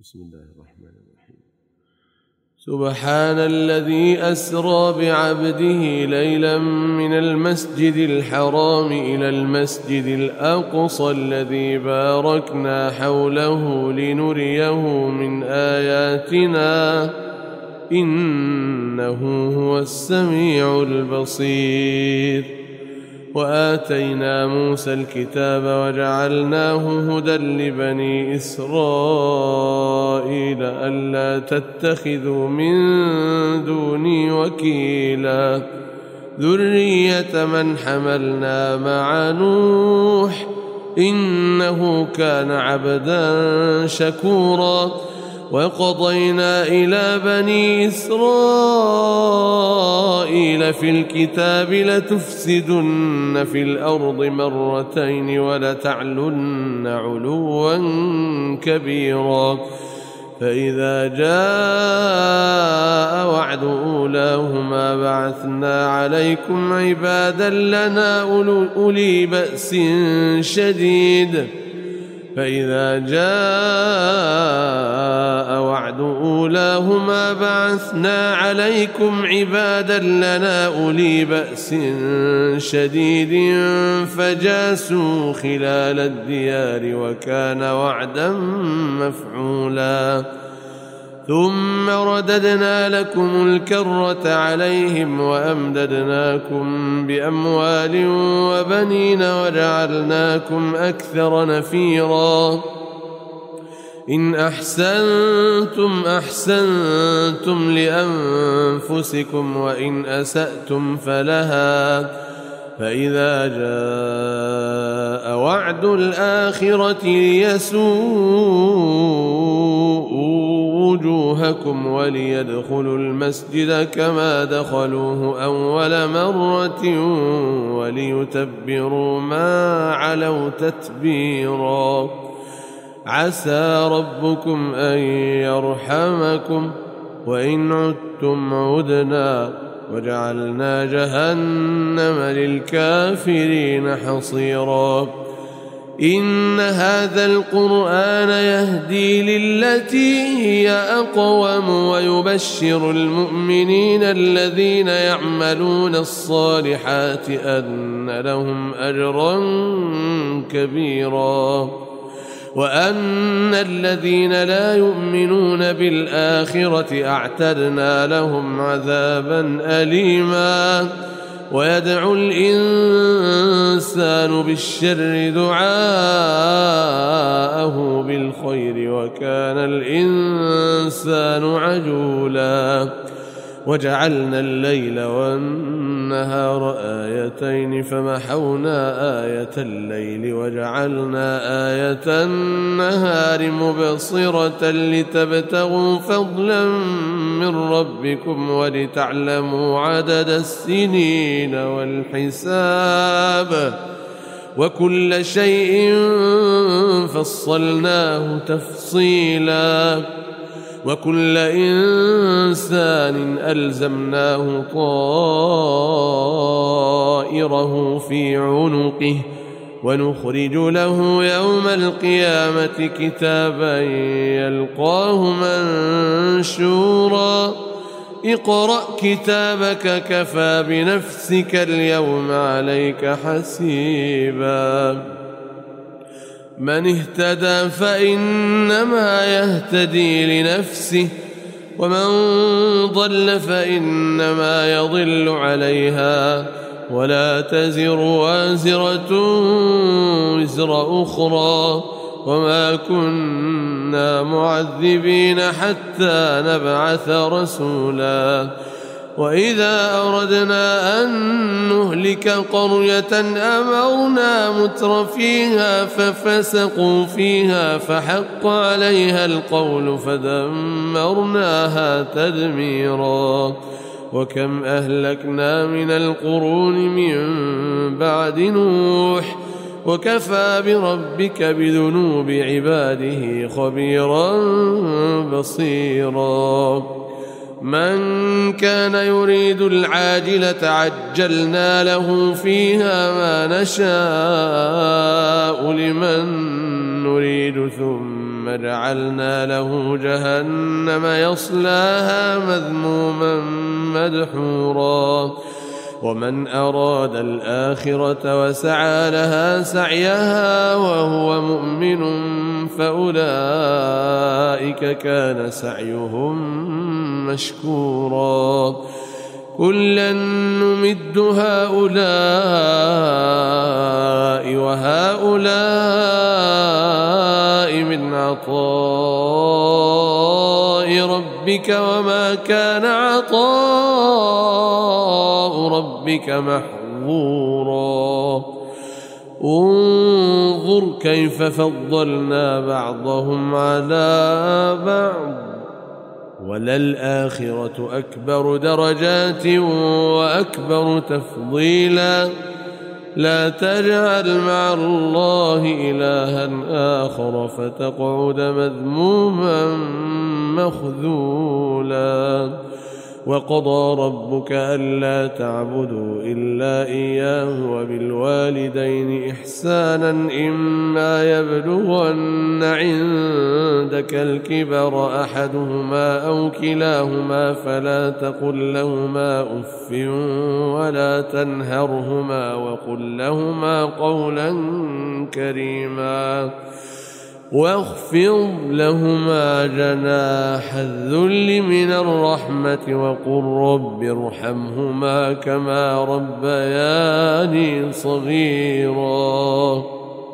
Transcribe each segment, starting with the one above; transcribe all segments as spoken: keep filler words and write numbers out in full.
بسم الله الرحمن الرحيم. سبحان الذي أسرى بعبده ليلا من المسجد الحرام إلى المسجد الأقصى الذي باركنا حوله لنريه من آياتنا إنه هو السميع البصير. وآتينا موسى الكتاب وجعلناه هدى لبني إسرائيل ألا تتخذوا من دوني وكيلا ذرية من حملنا مع نوح إنه كان عبدا شكورا. وقضينا إلى بني إسرائيل في الكتاب لتفسدن في الأرض مرتين ولتعلن علوا كبيرا. فإذا جاء وعد أولاهما بعثنا عليكم عبادا لنا أولي بأس شديد فإذا جاء وعد أولاهما بعثنا عليكم عبادا لنا أولي بأس شديد فجاسوا خلال الديار وكان وعدا مفعولا. ثم رددنا لكم الكرة عليهم وأمددناكم بأموال وبنين وجعلناكم أكثر نفيرا. إن أحسنتم أحسنتم لأنفسكم وإن أسأتم فلها. فإذا جاء وعد الآخرة ليسوءوا وجوهكم وليدخلوا المسجد كما دخلوه أول مرة وليتبروا ما علوا تتبيرا. عسى ربكم أن يرحمكم وإن عدتم عدنا وجعلنا جهنم للكافرين حصيرا. إن هذا القرآن يهدي للتي هي أقوم ويبشر المؤمنين الذين يعملون الصالحات أن لهم أجرا كبيرا وأن الذين لا يؤمنون بالآخرة أعتدنا لهم عذابا أليما. ويدعو الإنسان بالشر دعاءه بالخير وكان الإنسان عجولا. وجعلنا الليل والنهار آيتين فمحونا آية الليل وجعلنا آية النهار مبصرة لتبتغوا فضلا من ربكم ولتعلموا عدد السنين والحساب وكل شيء فصلناه تفصيلا. وكل إنسان ألزمناه طائره في عنقه ونخرج له يوم القيامة كتابا يلقاه منشورا. اقرأ كتابك كفى بنفسك اليوم عليك حسيبا. من اهتدى فإنما يهتدي لنفسه ومن ضل فإنما يضل عليها ولا تزر وازرة وزر أخرى وما كنا معذبين حتى نبعث رسولا. وإذا أردنا أن نهلك قرية أمرنا متر فيها ففسقوا فيها فحق عليها القول فدمرناها تدميرا. وكم أهلكنا من القرون من بعد نوح وكفى بربك بذنوب عباده خبيرا بصيرا. من كان يريد العاجلة عجلنا له فيها ما نشاء لمن نريد ثم ثم جعلنا له جهنم يصلاها مذموما مدحورا ومن أراد الآخرة وسعى لها سعيها وهو مؤمن فأولئك كان سعيهم مشكورا كلا نمد هؤلاء وهؤلاء من عطاء ربك وما كان عطاء ربك محظورا انظر كيف فضلنا بعضهم على بعض وللآخرة أكبر درجات وأكبر تفضيلا لا تجعل مع الله إلها آخر فتقعد مذموما مخذولا وقضى ربك ألا تعبدوا إلا إياه وبالوالدين إحسانا إما يبلغن عندك الكبر أحدهما أو كلاهما فلا تقل لهما أف ولا تنهرهما وقل لهما قولا كريما واخفض لهما جناح الذل من الرحمة وقل رب ارحمهما كما ربياني صغيرا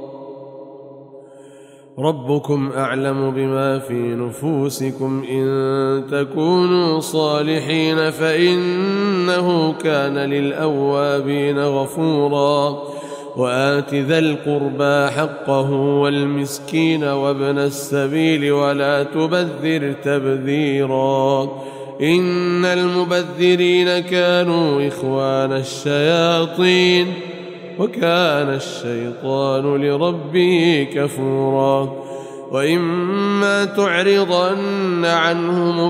ربكم أعلم بما في نفوسكم إن تكونوا صالحين فإنه كان للأوابين غفورا وآت ذا القربى حقه والمسكين وابن السبيل ولا تبذر تبذيرا إن المبذرين كانوا إخوان الشياطين وكان الشيطان لربه كفورا وإما تعرضن عنهم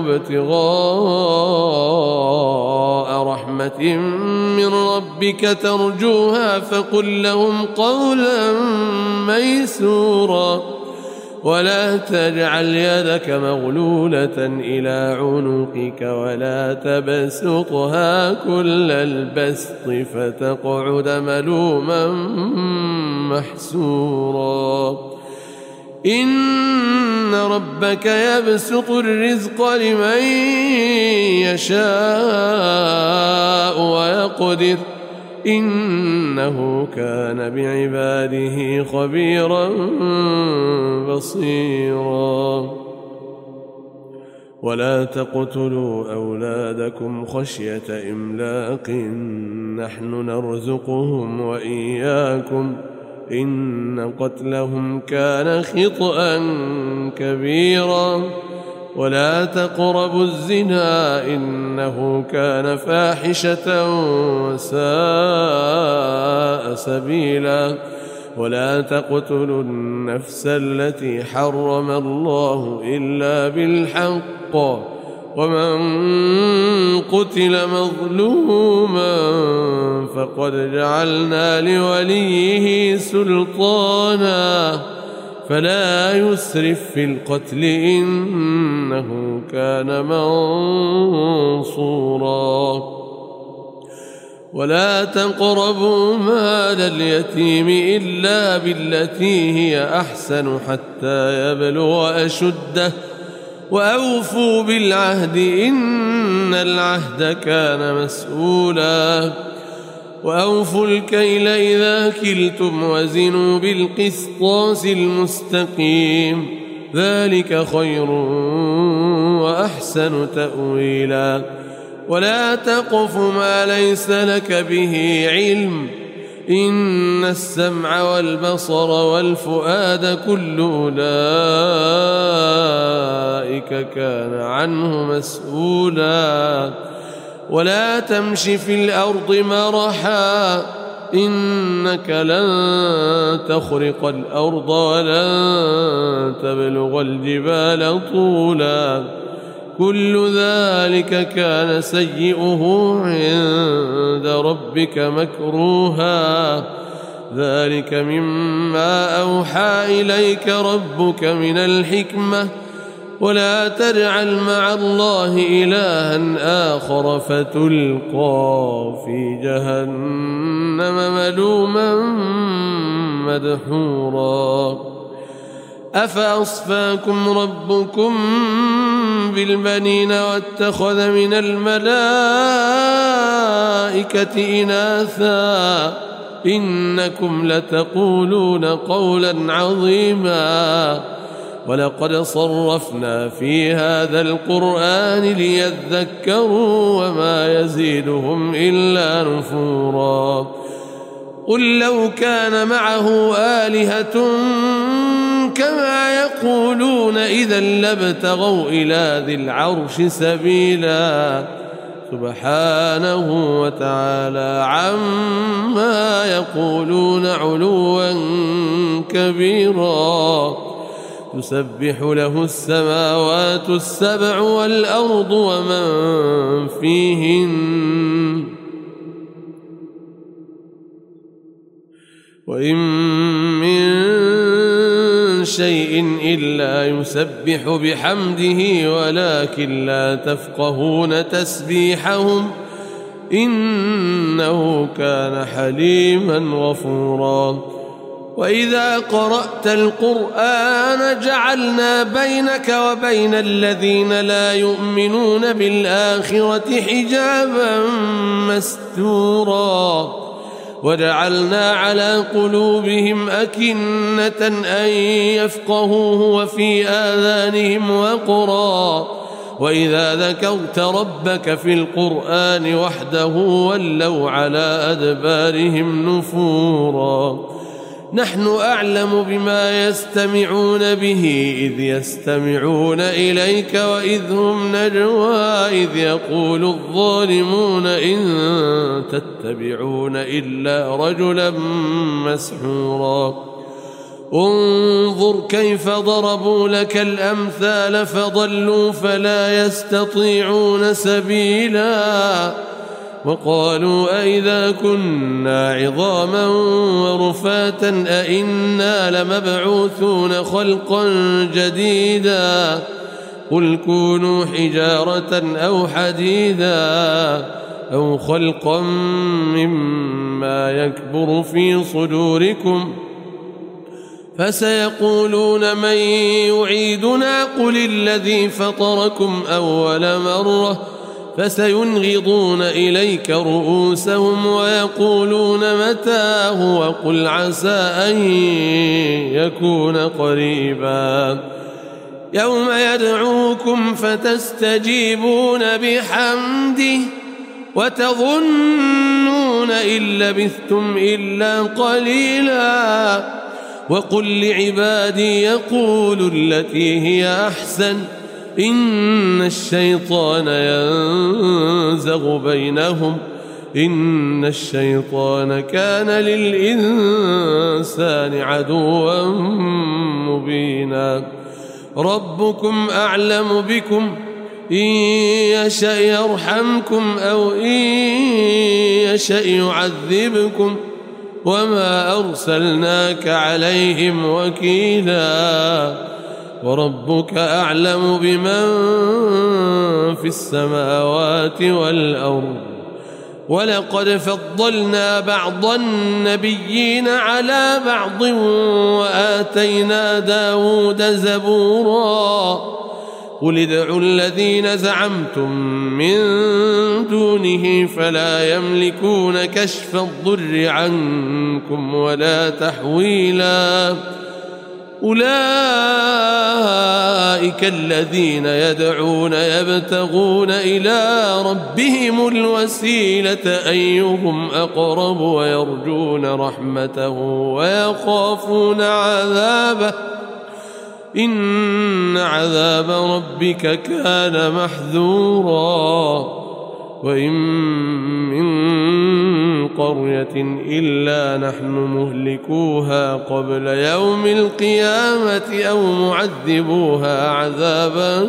ابتغاء رحمة من ربك ترجوها فقل لهم قولا ميسورا ولا تجعل يدك مغلولة إلى عنقك ولا تبسطها كل البسط فتقعد ملوما محسورا إن ربك يبسط الرزق لمن يشاء ويقدر إنه كان بعباده خبيرا بصيرا ولا تقتلوا أولادكم خشية إملاق نحن نرزقهم وإياكم إن قتلهم كان خطأ كبيرا ولا تقربوا الزنا إنه كان فاحشة وساء سبيلا ولا تقتلوا النفس التي حرم الله إلا بالحق ومن قتل مظلوما فقد جعلنا لوليه سلطانا فلا يسرف في القتل إنه كان منصورا ولا تقربوا مال اليتيم إلا بالتي هي أحسن حتى يبلغ أشده وأوفوا بالعهد إن العهد كان مسؤولا وأوفوا الكيل إذا كلتم وزنوا بالقسطاس المستقيم ذلك خير وأحسن تأويلا ولا تقف ما ليس لك به علم إن السمع والبصر والفؤاد كل أولئك كان عنه مسؤولا ولا تمش في الأرض مرحا إنك لن تخرق الأرض ولن تبلغ الجبال طولا كل ذلك كان سيئه عند ربك مكروها ذلك مما أوحى إليك ربك من الحكمة ولا تجعل مع الله إلها آخر فتلقى في جهنم ملوما مدحورا أفأصفاكم ربكم بالبنين واتخذ من الملائكة إناثا إنكم لتقولون قولا عظيما ولقد صرفنا في هذا القرآن ليذكروا وما يزيدهم إلا نفورا قل لو كان معه آلهة كما يقولون إذا لابتغوا إلى ذي العرش سبيلا سبحانه وتعالى عما يقولون علوا كبيرا تسبح له السماوات السبع والأرض ومن فيهن وإن من شيء إلا يسبح بحمده ولكن لا تفقهون تسبيحهم إنه كان حليما غفورا وإذا قرأت القرآن جعلنا بينك وبين الذين لا يؤمنون بالآخرة حجابا مستورا وجعلنا على قلوبهم أكنة أن يفقهوه وفي آذانهم وقرا وإذا ذكرت ربك في القرآن وحده ولوا على أدبارهم نفورا نحن أعلم بما يستمعون به إذ يستمعون إليك وإذ هم نجوى إذ يقول الظالمون إن تتبعون إلا رجلا مسحورا انظر كيف ضربوا لك الأمثال فضلوا فلا يستطيعون سبيلا وقالوا أئذا كنا عظاما ورفاتا أئنا لمبعوثون خلقا جديدا قل كونوا حجارة أو حديدا أو خلقا مما يكبر في صدوركم فسيقولون من يعيدنا قل الذي فطركم أول مرة فسينغضون إليك رؤوسهم ويقولون متاه وقل عسى أن يكون قريبا يوم يدعوكم فتستجيبون بحمده وتظنون إن لبثتم إلا قليلا وقل لعبادي يقولوا التي هي أحسن إن الشيطان ينزغ بينهم إن الشيطان كان للإنسان عدوا مبينا ربكم أعلم بكم إن يشأ يرحمكم أو إن يشأ يعذبكم وما أرسلناك عليهم وكيلا وربك أعلم بمن في السماوات والأرض ولقد فضلنا بعض النبيين على بعض وآتينا داود زبورا قل ادعوا الذين زعمتم من دونه فلا يملكون كشف الضر عنكم ولا تحويلا أولئك الذين يدعون يبتغون إلى ربهم الوسيلة أيهم أقرب ويرجون رحمته ويخافون عذابه إن عذاب ربك كان محذورا وإن من قرية إلا نحن مهلكوها قبل يوم القيامة أو معذبوها عذابا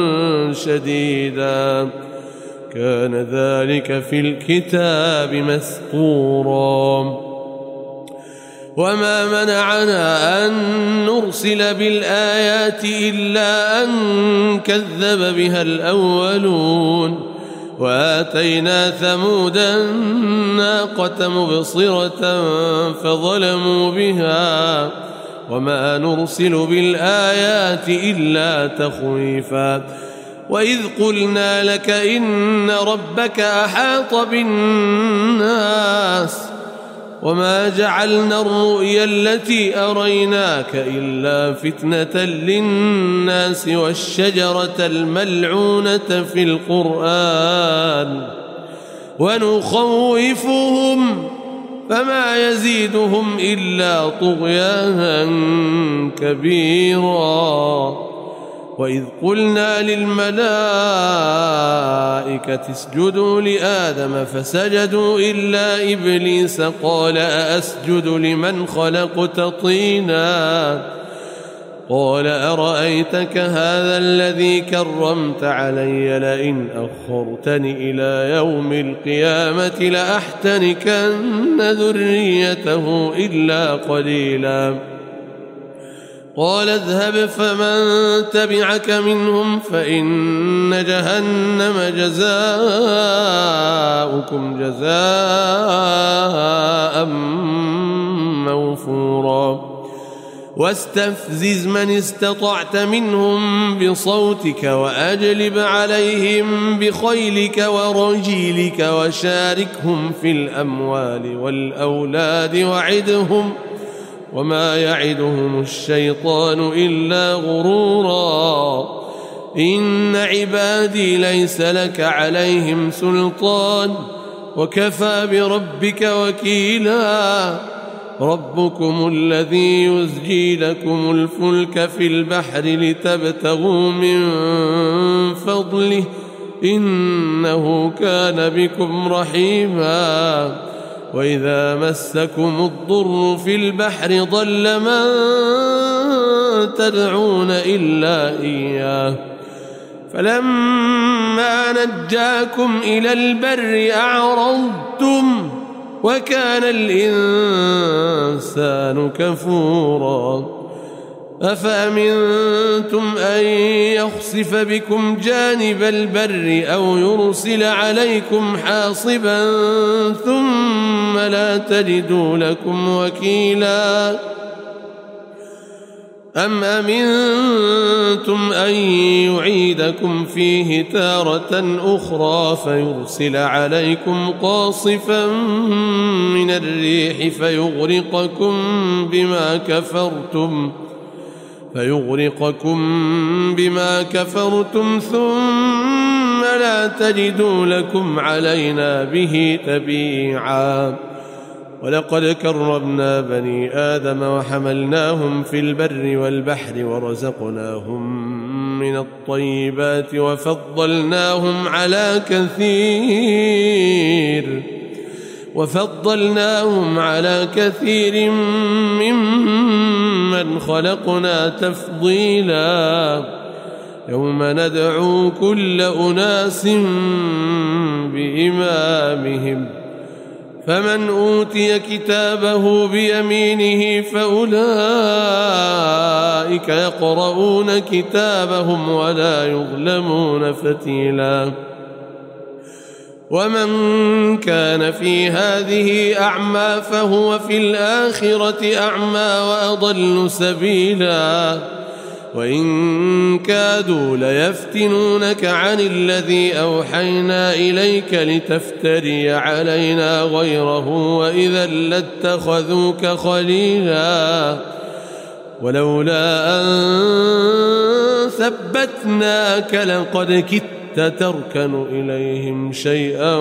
شديدا كان ذلك في الكتاب مسطورا وما منعنا أن نرسل بالآيات إلا أن كذب بها الأولون وآتينا ثمود الناقة مبصرة فظلموا بها وما نرسل بالآيات إلا تخويفا وإذ قلنا لك إن ربك أحاط بالناس وما جعلنا الرؤيا التي أريناك إلا فتنة للناس والشجرة الملعونة في القرآن ونخوفهم فما يزيدهم إلا طغيانا كبيرا وإذ قلنا للملائكة اسجدوا لآدم فسجدوا إلا إبليس قال أأسجد لمن خلقت طينا قال أرأيتك هذا الذي كرمت علي لئن أخرتني إلى يوم القيامة لأحتنكن ذريته إلا قليلا قال اذهب فمن تبعك منهم فإن جهنم جزاؤكم جزاء موفورا واستفزز من استطعت منهم بصوتك وأجلب عليهم بخيلك ورجيلك وشاركهم في الأموال والأولاد وعدهم وما يعدهم الشيطان إلا غرورا إن عبادي ليس لك عليهم سلطان وكفى بربك وكيلا ربكم الذي يزجي لكم الفلك في البحر لتبتغوا من فضله إنه كان بكم رحيما وإذا مسكم الضر في البحر ضل من تدعون إلا إياه فلما نجاكم إلى البر أعرضتم وكان الإنسان كفورا أفأمنتم أن يخسف بكم جانب البر أو يرسل عليكم حاصبا ثم لا تجدوا لكم وكيلا أم أمنتم أن يعيدكم فيه تارة أخرى فيرسل عليكم قاصفا من الريح فيغرقكم بما كفرتم فيغرقكم بما كفرتم ثم لا تجدوا لكم علينا به تبيعا ولقد كرمنا بني آدم وحملناهم في البر والبحر ورزقناهم من الطيبات وفضلناهم على كثير وفضلناهم على كثير ممن خلقنا تفضيلا يوم ندعو كل أناس بإمامهم فمن أوتي كتابه بيمينه فأولئك يقرؤون كتابهم ولا يظلمون فتيلا ومن كان في هذه أعمى فهو في الآخرة أعمى وأضل سبيلا وإن كادوا ليفتنونك عن الذي أوحينا إليك لتفتري علينا غيره وإذا لاتخذوك خليلا ولولا أن ثبتناك لقد كدت تركن إليهم شيئا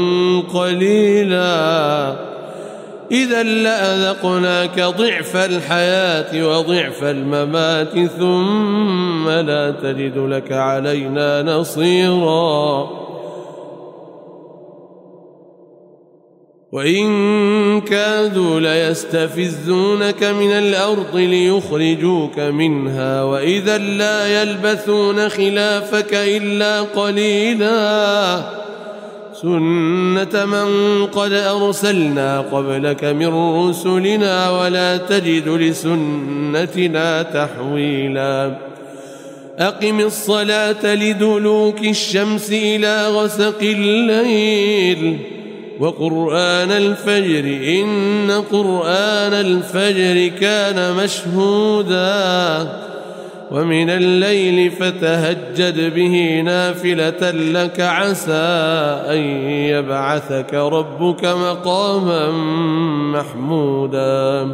قليلا إذا لأذقناك ضعف الحياة وضعف الممات ثم لا تجد لك علينا نصيرا وإن كادوا ليستفزونك من الأرض ليخرجوك منها وإذا لا يلبثون خلافك إلا قليلا سنة من قد أرسلنا قبلك من رسلنا ولا تجد لسنتنا تحويلا أقم الصلاة لدلوك الشمس إلى غسق الليل وقرآن الفجر إن قرآن الفجر كان مشهودا ومن الليل فتهجد به نافلة لك عسى أن يبعثك ربك مقاما محمودا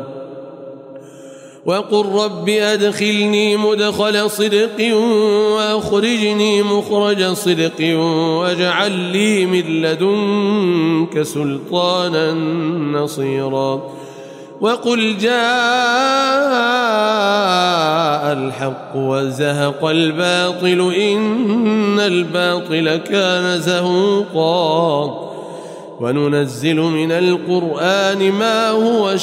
وقل رب أدخلني مدخل صدق وأخرجني مخرج صدق واجعل لي من لدنك سلطانا نصيرا وقل جاء الحق وزهق الباطل إن الباطل كان زهوقا وننزل من القرآن ما هو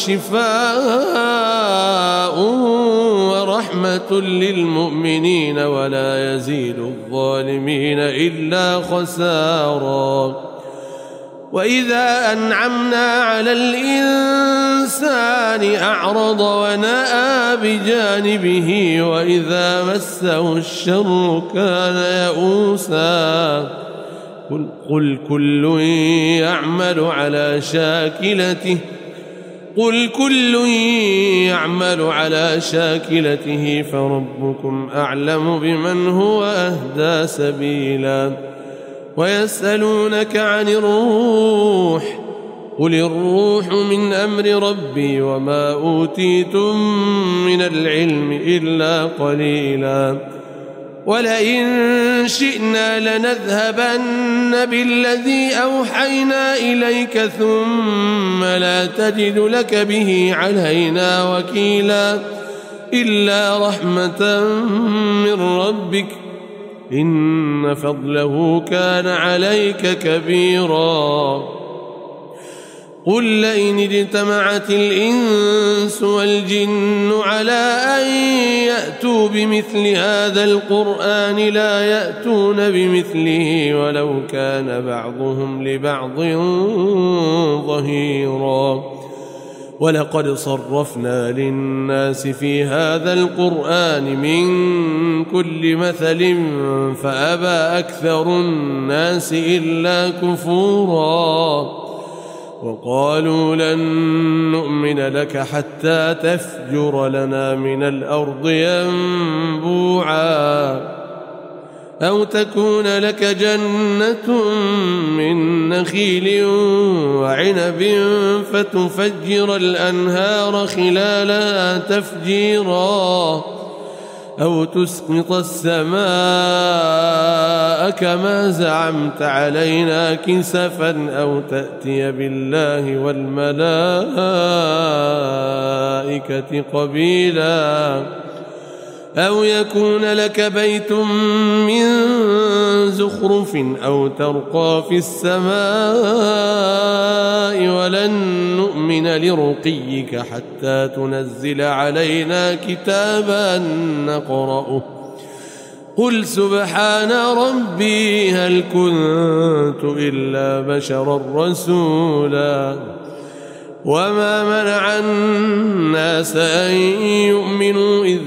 شفاء ورحمة للمؤمنين ولا يزيد الظالمين إلا خسارا وإذا أنعمنا على الإنسان أعرض ونأى بجانبه وإذا مسه الشر كان يئوسا قل, قل كل يعمل على شاكلته قل كل يعمل على شاكلته فربكم أعلم بمن هو أهدى سبيلا ويسألونك عن الروح قل الروح من أمر ربي وما أوتيتم من العلم إلا قليلا ولئن شئنا لنذهبن بالذي أوحينا إليك ثم لا تجد لك به علينا وكيلا إلا رحمة من ربك إن فضله كان عليك كبيرا قل لئن اجتمعت الإنس والجن على أن يأتوا بمثل هذا القرآن لا يأتون بمثله ولو كان بعضهم لبعض ظهيرا ولقد صرفنا للناس في هذا القرآن من كل مثل فأبى أكثر الناس إلا كفورا وقالوا لن نؤمن لك حتى تفجر لنا من الأرض ينبوعا أو تكون لك جنة من نخيل وعنب فتفجر الأنهار خلالها تفجيرا أو تسقط السماء كما زعمت علينا كسفا أو تأتي بالله والملائكة قبيلا أو يكون لك بيت من زخرف أو ترقى في السماء ولن نؤمن لرقيك حتى تنزل علينا كتابا نقرأه قل سبحان ربي هل كنت إلا بشرا رسولا وما منع الناس أن يؤمنوا إذ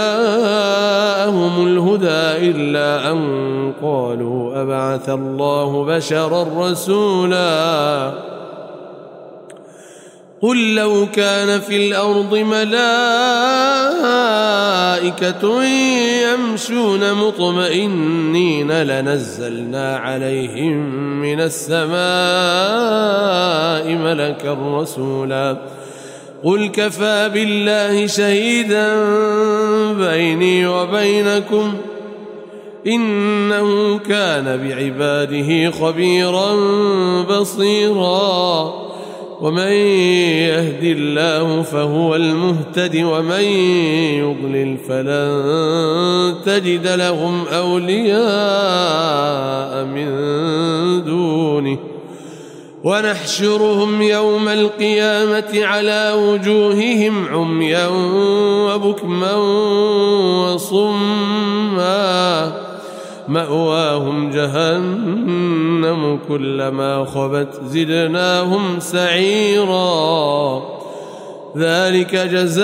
جاءهم الهدى إلا أن قالوا أبعث الله بشرا رسولا قل لو كان في الأرض ملائكة يمشون مطمئنين لنزلنا عليهم من السماء ملكا رسولا قل كفى بالله شهيدا بيني وبينكم إنه كان بعباده خبيرا بصيرا ومن يهد الله فهو المهتد ومن يضلل فلن تجد لهم أولياء من دونه ونحشرهم يوم القيامة على وجوههم عميا وبكما وصما مأواهم جهنم كلما خبت زدناهم سعيرا ذلك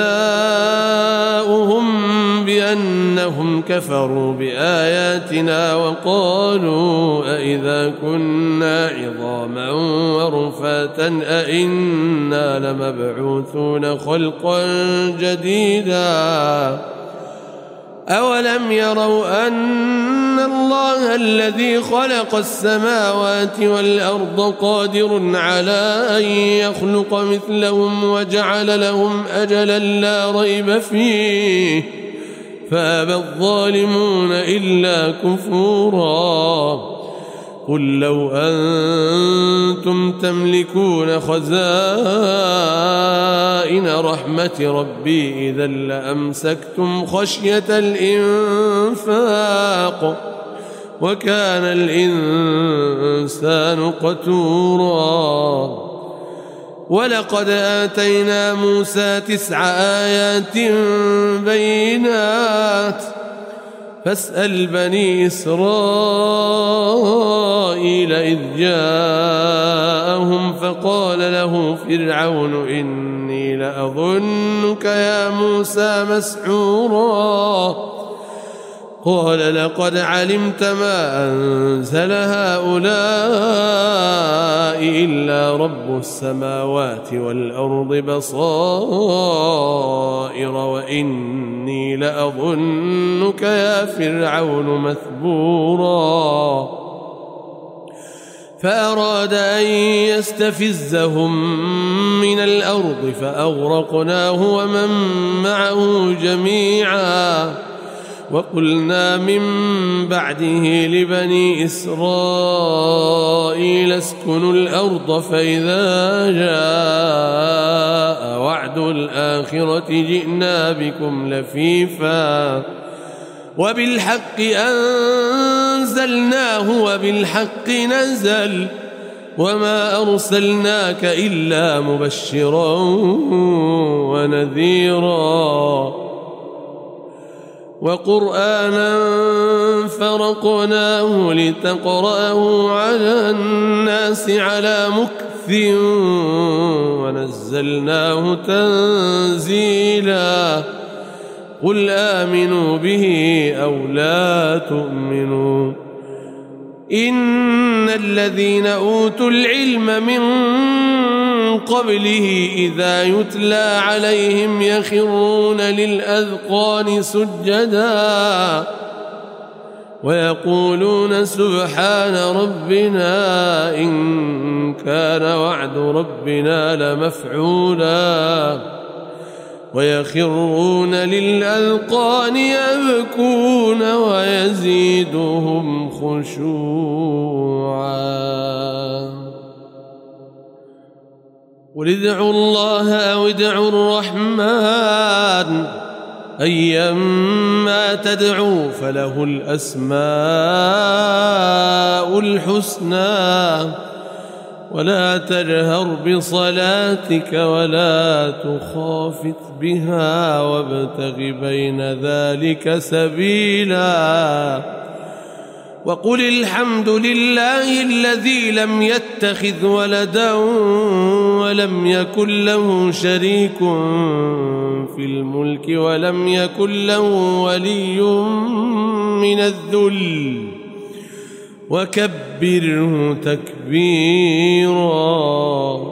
جزاؤهم بأنهم كفروا بآياتنا وقالوا أئذا كنا عظاما ورفاتا أئنا لمبعوثون خلقا جديدا أولم يروا أن الله الذي خلق السماوات والأرض قادر على أن يخلق مثلهم وجعل لهم أجلا لا ريب فيه فأبى الظالمون إلا كفورا قل لو أنتم تملكون خزائن رحمة ربي إذا لأمسكتم خشية الإنفاق وكان الإنسان قتورا ولقد آتينا موسى تسع آيات بينات فاسأل بني إسرائيل إذ جاءهم فقال له فرعون إني لأظنك يا موسى مسحورا قال لقد علمت ما أنزل هؤلاء إلا رب السماوات والأرض بصائر وإني لأظنك يا فرعون مثبورا فأراد أن يستفزهم من الأرض فأغرقناه ومن معه جميعا وقلنا من بعده لبني إسرائيل اسكنوا الأرض فإذا جاء وعد الآخرة جئنا بكم لفيفا وبالحق أنزلناه وبالحق نزل وما أرسلناك إلا مبشرا ونذيرا وقرآنا فرقناه لتقرأه على الناس على مكث ونزلناه تنزيلا قل آمنوا به أو لا تؤمنوا إن الذين أوتوا العلم من قبله إذا يتلى عليهم يخرون للأذقان سجدا ويقولون سبحان ربنا إن كان وعد ربنا لمفعولا ويخرون للأذقان يبكون ويزيدهم خشوعا قل ادعوا الله أو ادعوا الرحمن أيما تدعوا فله الأسماء الحسنى ولا تجهر بصلاتك ولا تخافت بها وابتغ بين ذلك سبيلا وقل الحمد لله الذي لم يتخذ ولدا ولم يكن له شريك في الملك ولم يكن له ولي من الذل وكبره تكبيرا